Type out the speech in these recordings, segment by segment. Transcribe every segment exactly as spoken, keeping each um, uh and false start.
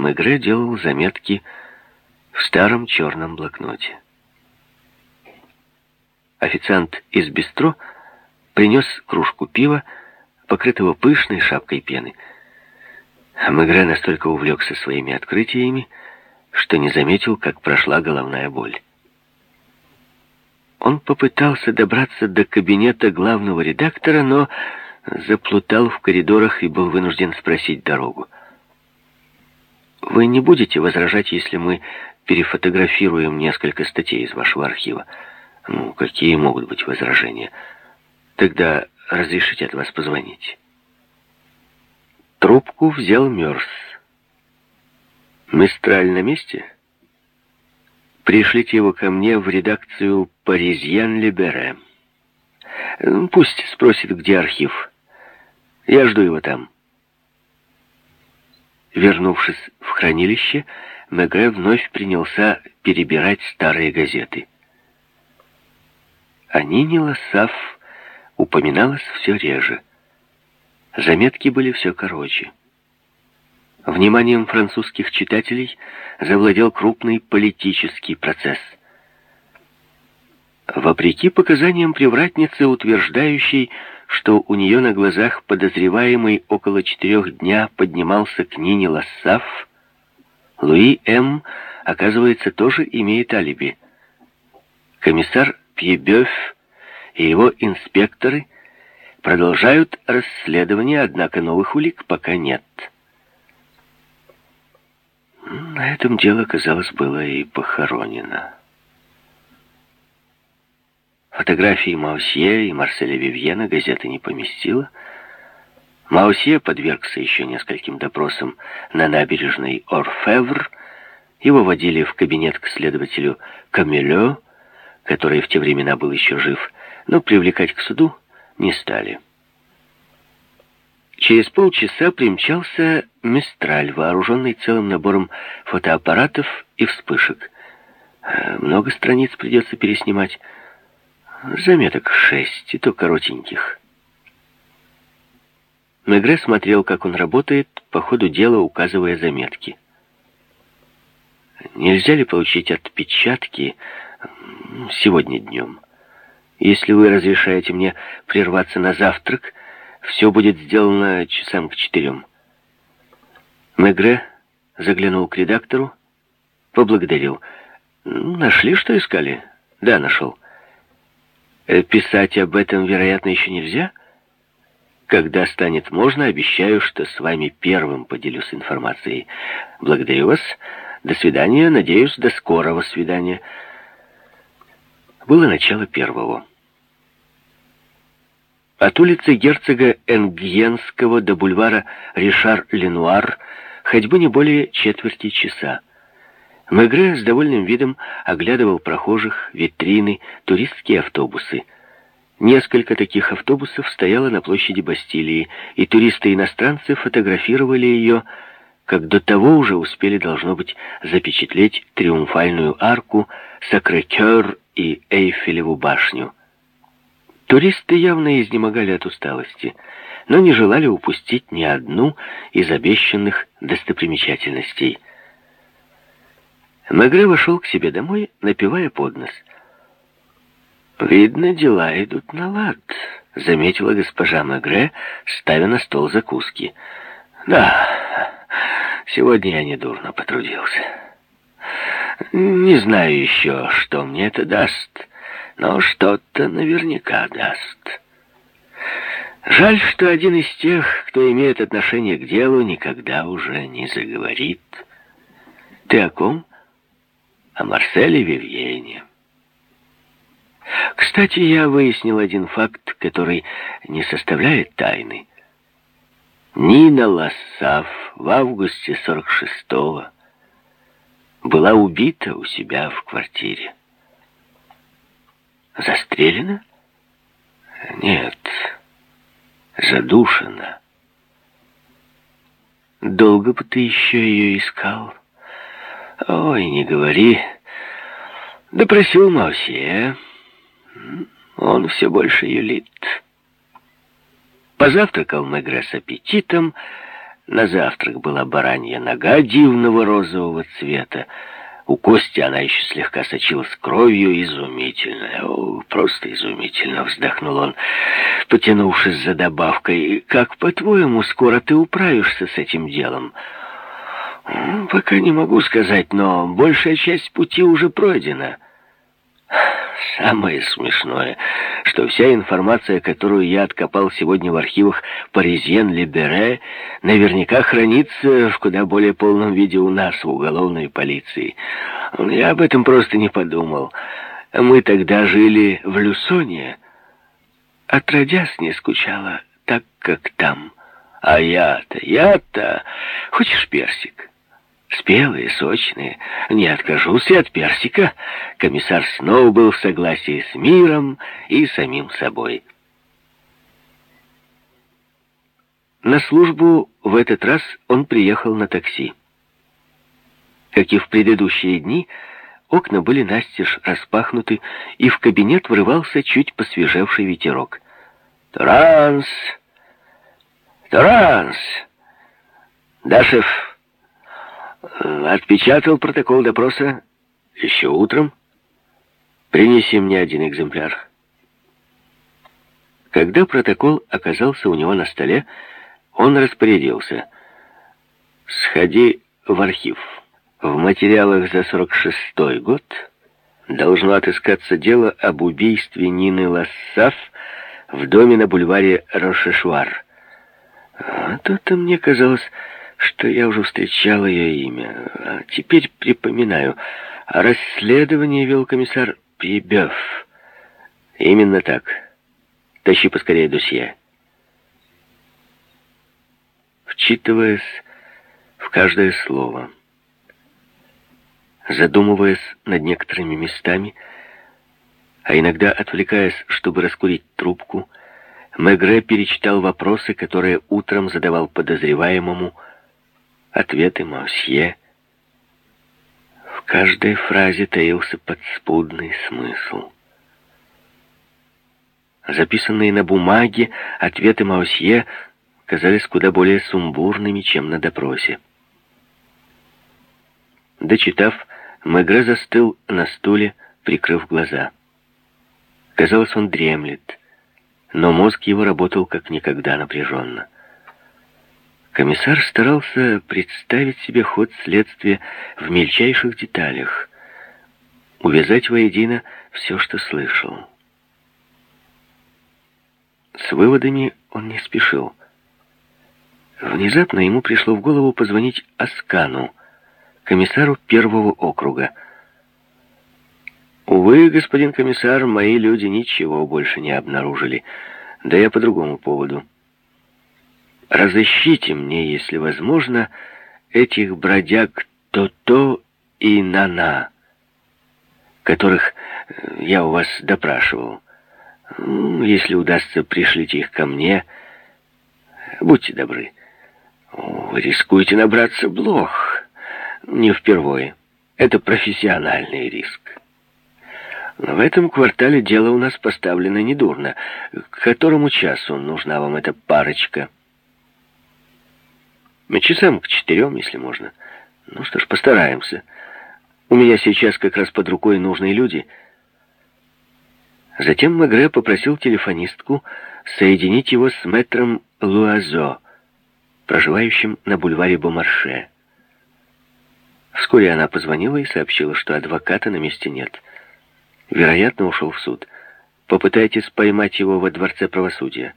Мегре делал заметки в старом черном блокноте. Официант из бистро принес кружку пива, покрытого пышной шапкой пены. Мегре настолько увлекся своими открытиями, что не заметил, как прошла головная боль. Он попытался добраться до кабинета главного редактора, но заплутал в коридорах и был вынужден спросить дорогу. «Вы не будете возражать, если мы перефотографируем несколько статей из вашего архива?» «Ну, какие могут быть возражения? Тогда разрешите от вас позвонить». Трубку взял Мёрс. «Мистраль на месте? Пришлите его ко мне в редакцию «Паризьен Либере». Пусть спросит, где архив. Я жду его там». Вернувшись в хранилище, Мегре вновь принялся перебирать старые газеты. О Нине Лассаф упоминалось все реже. Заметки были все короче. Вниманием французских читателей завладел крупный политический процесс. Вопреки показаниям привратницы, утверждающей, что у нее на глазах подозреваемый около четырех дня поднимался к Нине Лассаф, Луи М., оказывается, тоже имеет алиби. Комиссар Пьебёв и его инспекторы продолжают расследование, однако новых улик пока нет. На этом дело, казалось, было и похоронено. Фотографии Маусье и Марселя Вивьена газета не поместила. Маусье подвергся еще нескольким допросам на набережной Орфевр. Его водили в кабинет к следователю Камелё, который в те времена был еще жив, но привлекать к суду не стали. Через полчаса примчался Мистраль, вооруженный целым набором фотоаппаратов и вспышек. Много страниц придется переснимать. Заметок шесть, и то коротеньких. Мегре смотрел, как он работает, по ходу дела указывая заметки. Нельзя ли получить отпечатки сегодня днем? Если вы разрешаете мне прерваться на завтрак, все будет сделано часам к четырем. Мегре заглянул к редактору, поблагодарил. Нашли, что искали? Да, нашел. Писать об этом, вероятно, еще нельзя? Когда станет можно, обещаю, что с вами первым поделюсь информацией. Благодарю вас. До свидания. Надеюсь, до скорого свидания. Было начало первого. От улицы герцога Энгьенского до бульвара Ришар-Ленуар ходьбы не более четверти часа. Мегре с довольным видом оглядывал прохожих, витрины, туристские автобусы. Несколько таких автобусов стояло на площади Бастилии, и туристы-иностранцы фотографировали ее, как до того уже успели, должно быть, запечатлеть Триумфальную арку, Сакрэ-Кёр и Эйфелеву башню. Туристы явно изнемогали от усталости, но не желали упустить ни одну из обещанных достопримечательностей. Мегре вошел к себе домой, напевая под нос. «Видно, дела идут на лад», — заметила госпожа Мегре, ставя на стол закуски. «Да, сегодня я недурно потрудился. Не знаю еще, что мне это даст, но что-то наверняка даст. Жаль, что один из тех, кто имеет отношение к делу, никогда уже не заговорит. Ты о ком? О Марселе Вивьене. Кстати, я выяснил один факт, который не составляет тайны. Нина Лассаф в августе сорок шестого была убита у себя в квартире. Застрелена? Нет, задушена. Долго бы ты еще ее искал? Ой, не говори. Допросил Маусье. Он все больше юлит. Позавтракал Мегре с аппетитом, На завтрак была баранья нога дивного розового цвета. У Кости она еще слегка сочилась кровью. Изумительно, о, просто изумительно, вздохнул он, потянувшись за добавкой. Как, по-твоему, скоро ты управишься с этим делом? Пока не могу сказать, но большая часть пути уже пройдена. Самое смешное, что вся информация, которую я откопал сегодня в архивах Паризьен-Либере, наверняка хранится в куда более полном виде у нас, в уголовной полиции. Я об этом просто не подумал. Мы тогда жили в Люсоне. Отродясь не скучала так, как там. А я-то, я-то... Хочешь персик? Спелые, сочные. Не откажусь и от персика. Комиссар снова был в согласии с миром и самим собой. На службу в этот раз он приехал на такси. Как и в предыдущие дни, окна были настежь распахнуты, и в кабинет врывался чуть посвежевший ветерок. «Транс! Транс! Да, шеф, отпечатал протокол допроса еще утром. Принеси мне один экземпляр». Когда протокол оказался у него на столе, он распорядился: «Сходи в архив. В материалах за сорок шестой год должно отыскаться дело об убийстве Нины Лассаф в доме на бульваре Рошешвар. А то-то мне казалось, что я уже встречал ее имя. А теперь припоминаю. А расследование вел комиссар Прибёв. Именно так. Тащи поскорее досье». Вчитываясь в каждое слово, задумываясь над некоторыми местами, а иногда отвлекаясь, чтобы раскурить трубку, Мегре перечитал вопросы, которые утром задавал подозреваемому, ответы Маусье. В каждой фразе таился подспудный смысл. Записанные на бумаге ответы Маусье казались куда более сумбурными, чем на допросе. Дочитав, Мегре застыл на стуле, прикрыв глаза. Казалось, он дремлет, но мозг его работал как никогда напряженно. Комиссар старался представить себе ход следствия в мельчайших деталях, увязать воедино все, что слышал. С выводами он не спешил. Внезапно ему пришло в голову позвонить Аскану, комиссару первого округа. «Увы, господин комиссар, мои люди ничего больше не обнаружили. Да я по другому поводу. Разыщите мне, если возможно, этих бродяг То-То и Нана, которых я у вас допрашивал. Если удастся, пришлите их ко мне. Будьте добры. Вы рискуете набраться блох. Не впервые. Это профессиональный риск. Но в этом квартале дело у нас поставлено недурно. К которому часу нужна вам эта парочка? Часам к четырем, если можно. Ну что ж, постараемся. У меня сейчас как раз под рукой нужные люди. Затем Мегре попросил телефонистку соединить его с мэтром Луазо, проживающим на бульваре Бомарше. Вскоре она позвонила и сообщила, что адвоката на месте нет. Вероятно, ушел в суд. Попытайтесь поймать его во дворце правосудия.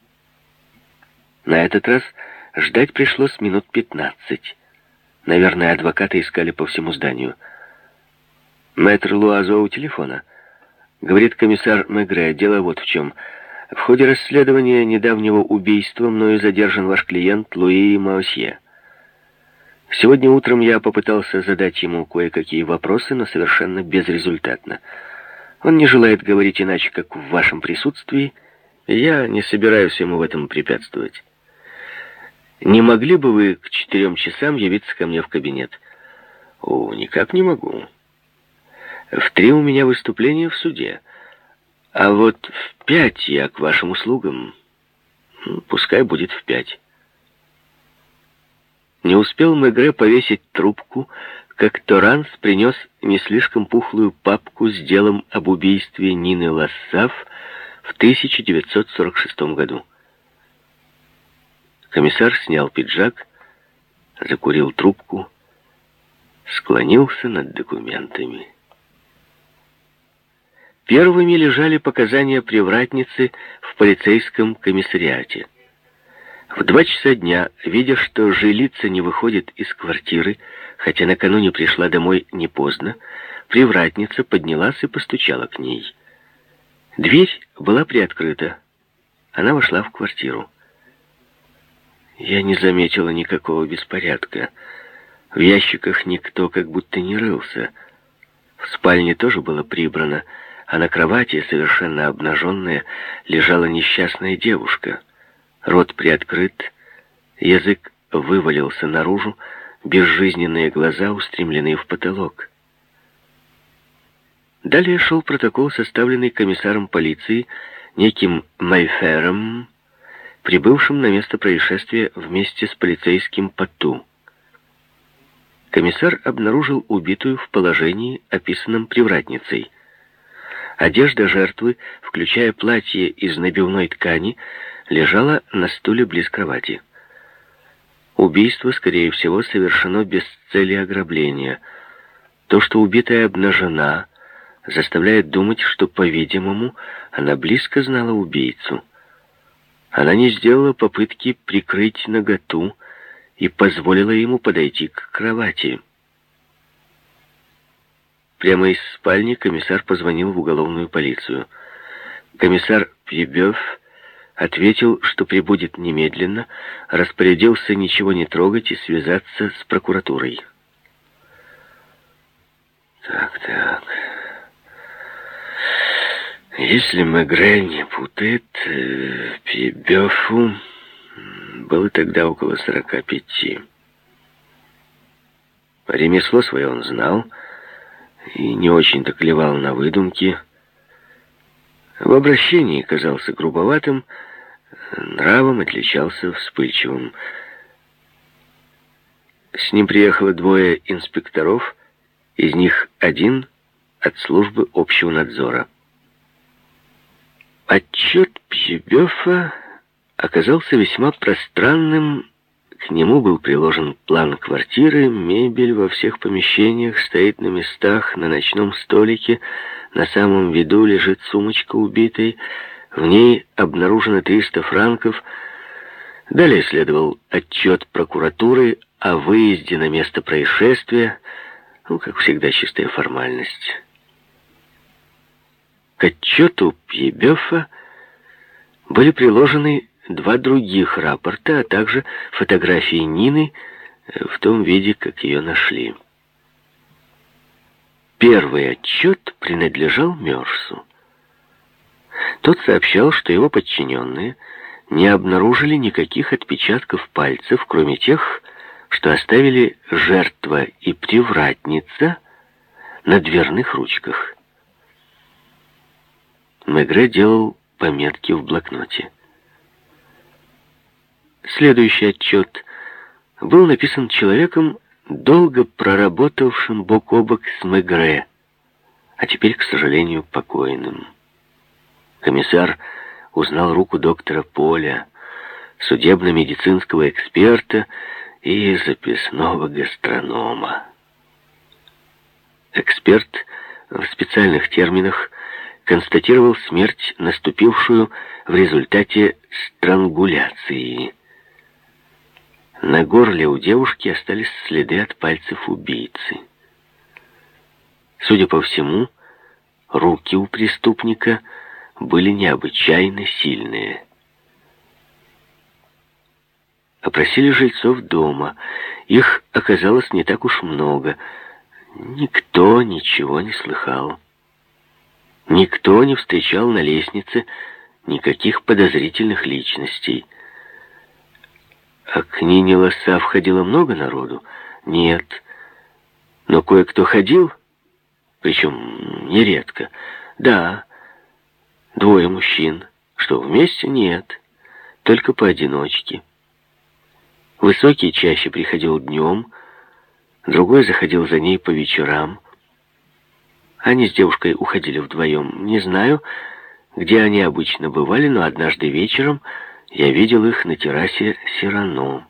На этот раз ждать пришлось минут пятнадцать. Наверное, адвоката искали по всему зданию. Мэтр Луазо у телефона. Говорит комиссар Мегре, дело вот в чем. В ходе расследования недавнего убийства мною задержан ваш клиент Луи Маусье. Сегодня утром я попытался задать ему кое-какие вопросы, но совершенно безрезультатно. Он не желает говорить иначе, как в вашем присутствии, и я не собираюсь ему в этом препятствовать. Не могли бы вы к четырем часам явиться ко мне в кабинет? О, никак не могу. В три у меня выступление в суде. А вот в пять я к вашим услугам. Пускай будет в пять. Не успел Мегре повесить трубку, как Торанс принес не слишком пухлую папку с делом об убийстве Нины Лассав в тысяча девятьсот сорок шестом году. Комиссар снял пиджак, закурил трубку, склонился над документами. Первыми лежали показания привратницы в полицейском комиссариате. В два часа дня, видя, что жилица не выходит из квартиры, хотя накануне пришла домой не поздно, привратница поднялась и постучала к ней. Дверь была приоткрыта. Она вошла в квартиру. Я не заметила никакого беспорядка. В ящиках никто как будто не рылся. В спальне тоже было прибрано, а на кровати, совершенно обнаженная, лежала несчастная девушка. Рот приоткрыт, язык вывалился наружу, безжизненные глаза устремлены в потолок. Далее шел протокол, составленный комиссаром полиции, неким Майфером, прибывшим на место происшествия вместе с полицейским Пату. Комиссар обнаружил убитую в положении, описанном привратницей. Одежда жертвы, включая платье из набивной ткани, лежала на стуле близ кровати. Убийство, скорее всего, совершено без цели ограбления. То, что убитая обнажена, заставляет думать, что, по-видимому, она близко знала убийцу. Она не сделала попытки прикрыть наготу и позволила ему подойти к кровати. Прямо из спальни комиссар позвонил в уголовную полицию. Комиссар Пьебёв ответил, что прибудет немедленно, распорядился ничего не трогать и связаться с прокуратурой. Так, так. Если Мегре не путает, Пьебёфу было тогда около сорока пяти. Ремесло свое он знал и не очень-то клевал на выдумки. В обращении казался грубоватым, нравом отличался вспыльчивым. С ним приехало двое инспекторов, из них один от службы общего надзора. Отчет Пьебёфа оказался весьма пространным. К нему был приложен план квартиры, мебель во всех помещениях стоит на местах, на ночном столике, на самом виду лежит сумочка убитой, в ней обнаружено триста франков. Далее следовал отчет прокуратуры о выезде на место происшествия, ну, как всегда, чистая формальность. К отчету Пьебёфа были приложены два других рапорта, а также фотографии Нины в том виде, как ее нашли. Первый отчет принадлежал Мёрсу. Тот сообщал, что его подчиненные не обнаружили никаких отпечатков пальцев, кроме тех, что оставили жертва и привратница на дверных ручках. Мегре делал пометки в блокноте. Следующий отчет был написан человеком, долго проработавшим бок о бок с Мегре, а теперь, к сожалению, покойным. Комиссар узнал руку доктора Поля, судебно-медицинского эксперта и записного гастронома. Эксперт в специальных терминах констатировал смерть, наступившую в результате странгуляции. На горле у девушки остались следы от пальцев убийцы. Судя по всему, руки у преступника были необычайно сильные. Опросили жильцов дома. Их оказалось не так уж много. Никто ничего не слыхал. Никто не встречал на лестнице никаких подозрительных личностей. А к Нине Лассав ходило много народу? Нет. Но кое-кто ходил, причем нередко. Да, двое мужчин. Что, вместе? Нет. Только поодиночке. Высокий чаще приходил днем, другой заходил за ней по вечерам. Они с девушкой уходили вдвоем. Не знаю, где они обычно бывали, но однажды вечером я видел их на террасе Сирано.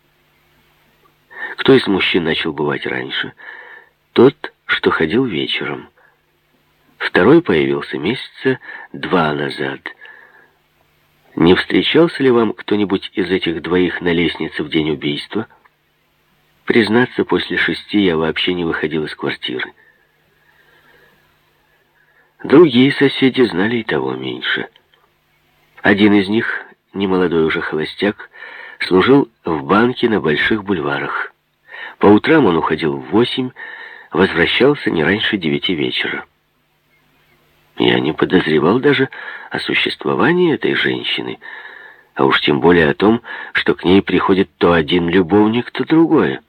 Кто из мужчин начал бывать раньше? Тот, что ходил вечером. Второй появился месяца два назад. Не встречался ли вам кто-нибудь из этих двоих на лестнице в день убийства? Признаться, после шести я вообще не выходил из квартиры. Другие соседи знали и того меньше. Один из них, немолодой уже холостяк, служил в банке на больших бульварах. По утрам он уходил в восемь, возвращался не раньше девяти вечера. Я не подозревал даже о существовании этой женщины, а уж тем более о том, что к ней приходит то один любовник, то другой.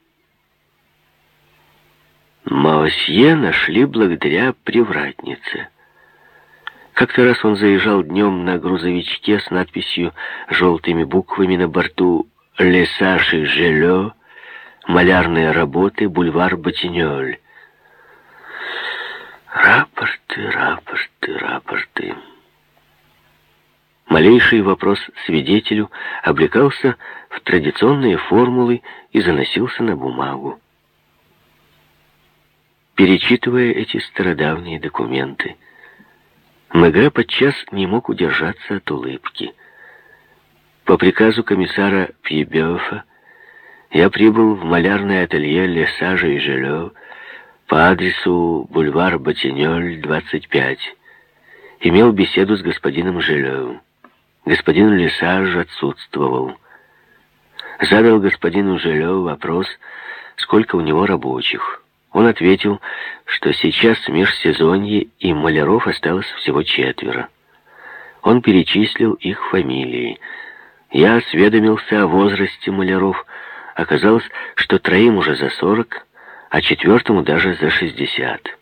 Маосье нашли благодаря привратнице. Как-то раз он заезжал днем на грузовичке с надписью желтыми буквами на борту «Лесаж и Желё», «Малярные работы», «Бульвар Ботинёль». Рапорты, рапорты, рапорты. Малейший вопрос свидетелю облекался в традиционные формулы и заносился на бумагу. Перечитывая эти стародавние документы, Мегре подчас не мог удержаться от улыбки. По приказу комиссара Пьебёфа я прибыл в малярное ателье Лесажа и Желё по адресу бульвар Ботинёль, двадцать пять. Имел беседу с господином Желё. Господин Лесаж отсутствовал. Задал господину Желё вопрос, сколько у него рабочих. Он ответил, что сейчас межсезонье и маляров осталось всего четверо. Он перечислил их фамилии. Я осведомился о возрасте маляров. Оказалось, что троим уже за сорок, а четвертому даже за шестьдесят.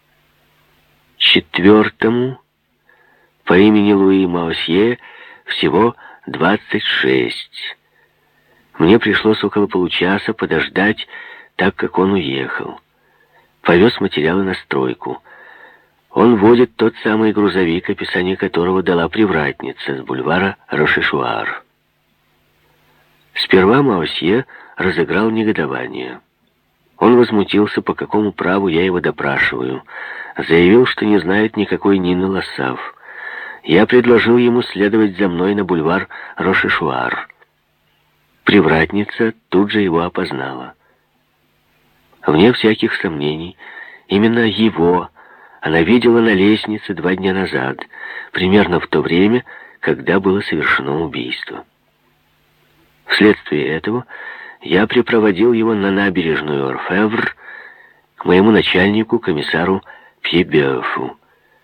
Четвертому, по имени Луи Маосье, всего двадцать шесть. Мне пришлось около получаса подождать, так как он уехал. Повез материалы на стройку. Он водит тот самый грузовик, описание которого дала привратница с бульвара Рошешуар. Сперва Маосье разыграл негодование. Он возмутился, по какому праву я его допрашиваю. Заявил, что не знает никакой Нины Лассав. Я предложил ему следовать за мной на бульвар Рошешуар. Привратница тут же его опознала. Вне всяких сомнений, именно его она видела на лестнице два дня назад, примерно в то время, когда было совершено убийство. Вследствие этого я припроводил его на набережную Орфевр к моему начальнику, комиссару Пьебёфу.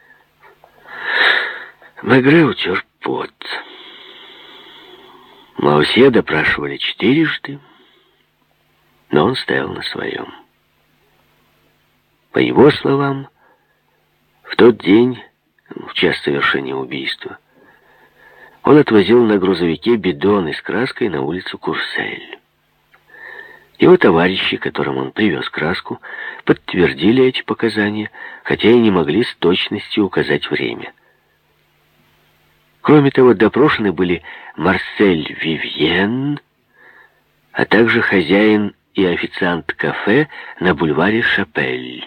Мегре утер пот. Маосье допрашивали четырежды, но он стоял на своем. По его словам, в тот день, в час совершения убийства, он отвозил на грузовике бидоны с краской на улицу Курсель. Его товарищи, которым он привез краску, подтвердили эти показания, хотя и не могли с точностью указать время. Кроме того, допрошены были Марсель Вивьен, а также хозяин и официант кафе на бульваре Шапель.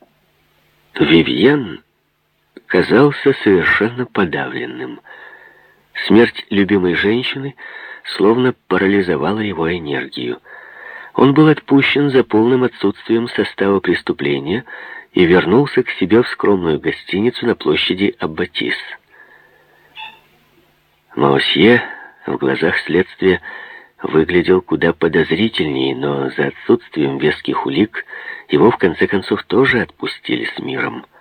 Вивьен казался совершенно подавленным. Смерть любимой женщины словно парализовала его энергию. Он был отпущен за полным отсутствием состава преступления и вернулся к себе в скромную гостиницу на площади Аббатис. Маосье в глазах следствия выглядел куда подозрительнее, но за отсутствием веских улик его в конце концов тоже отпустили с миром.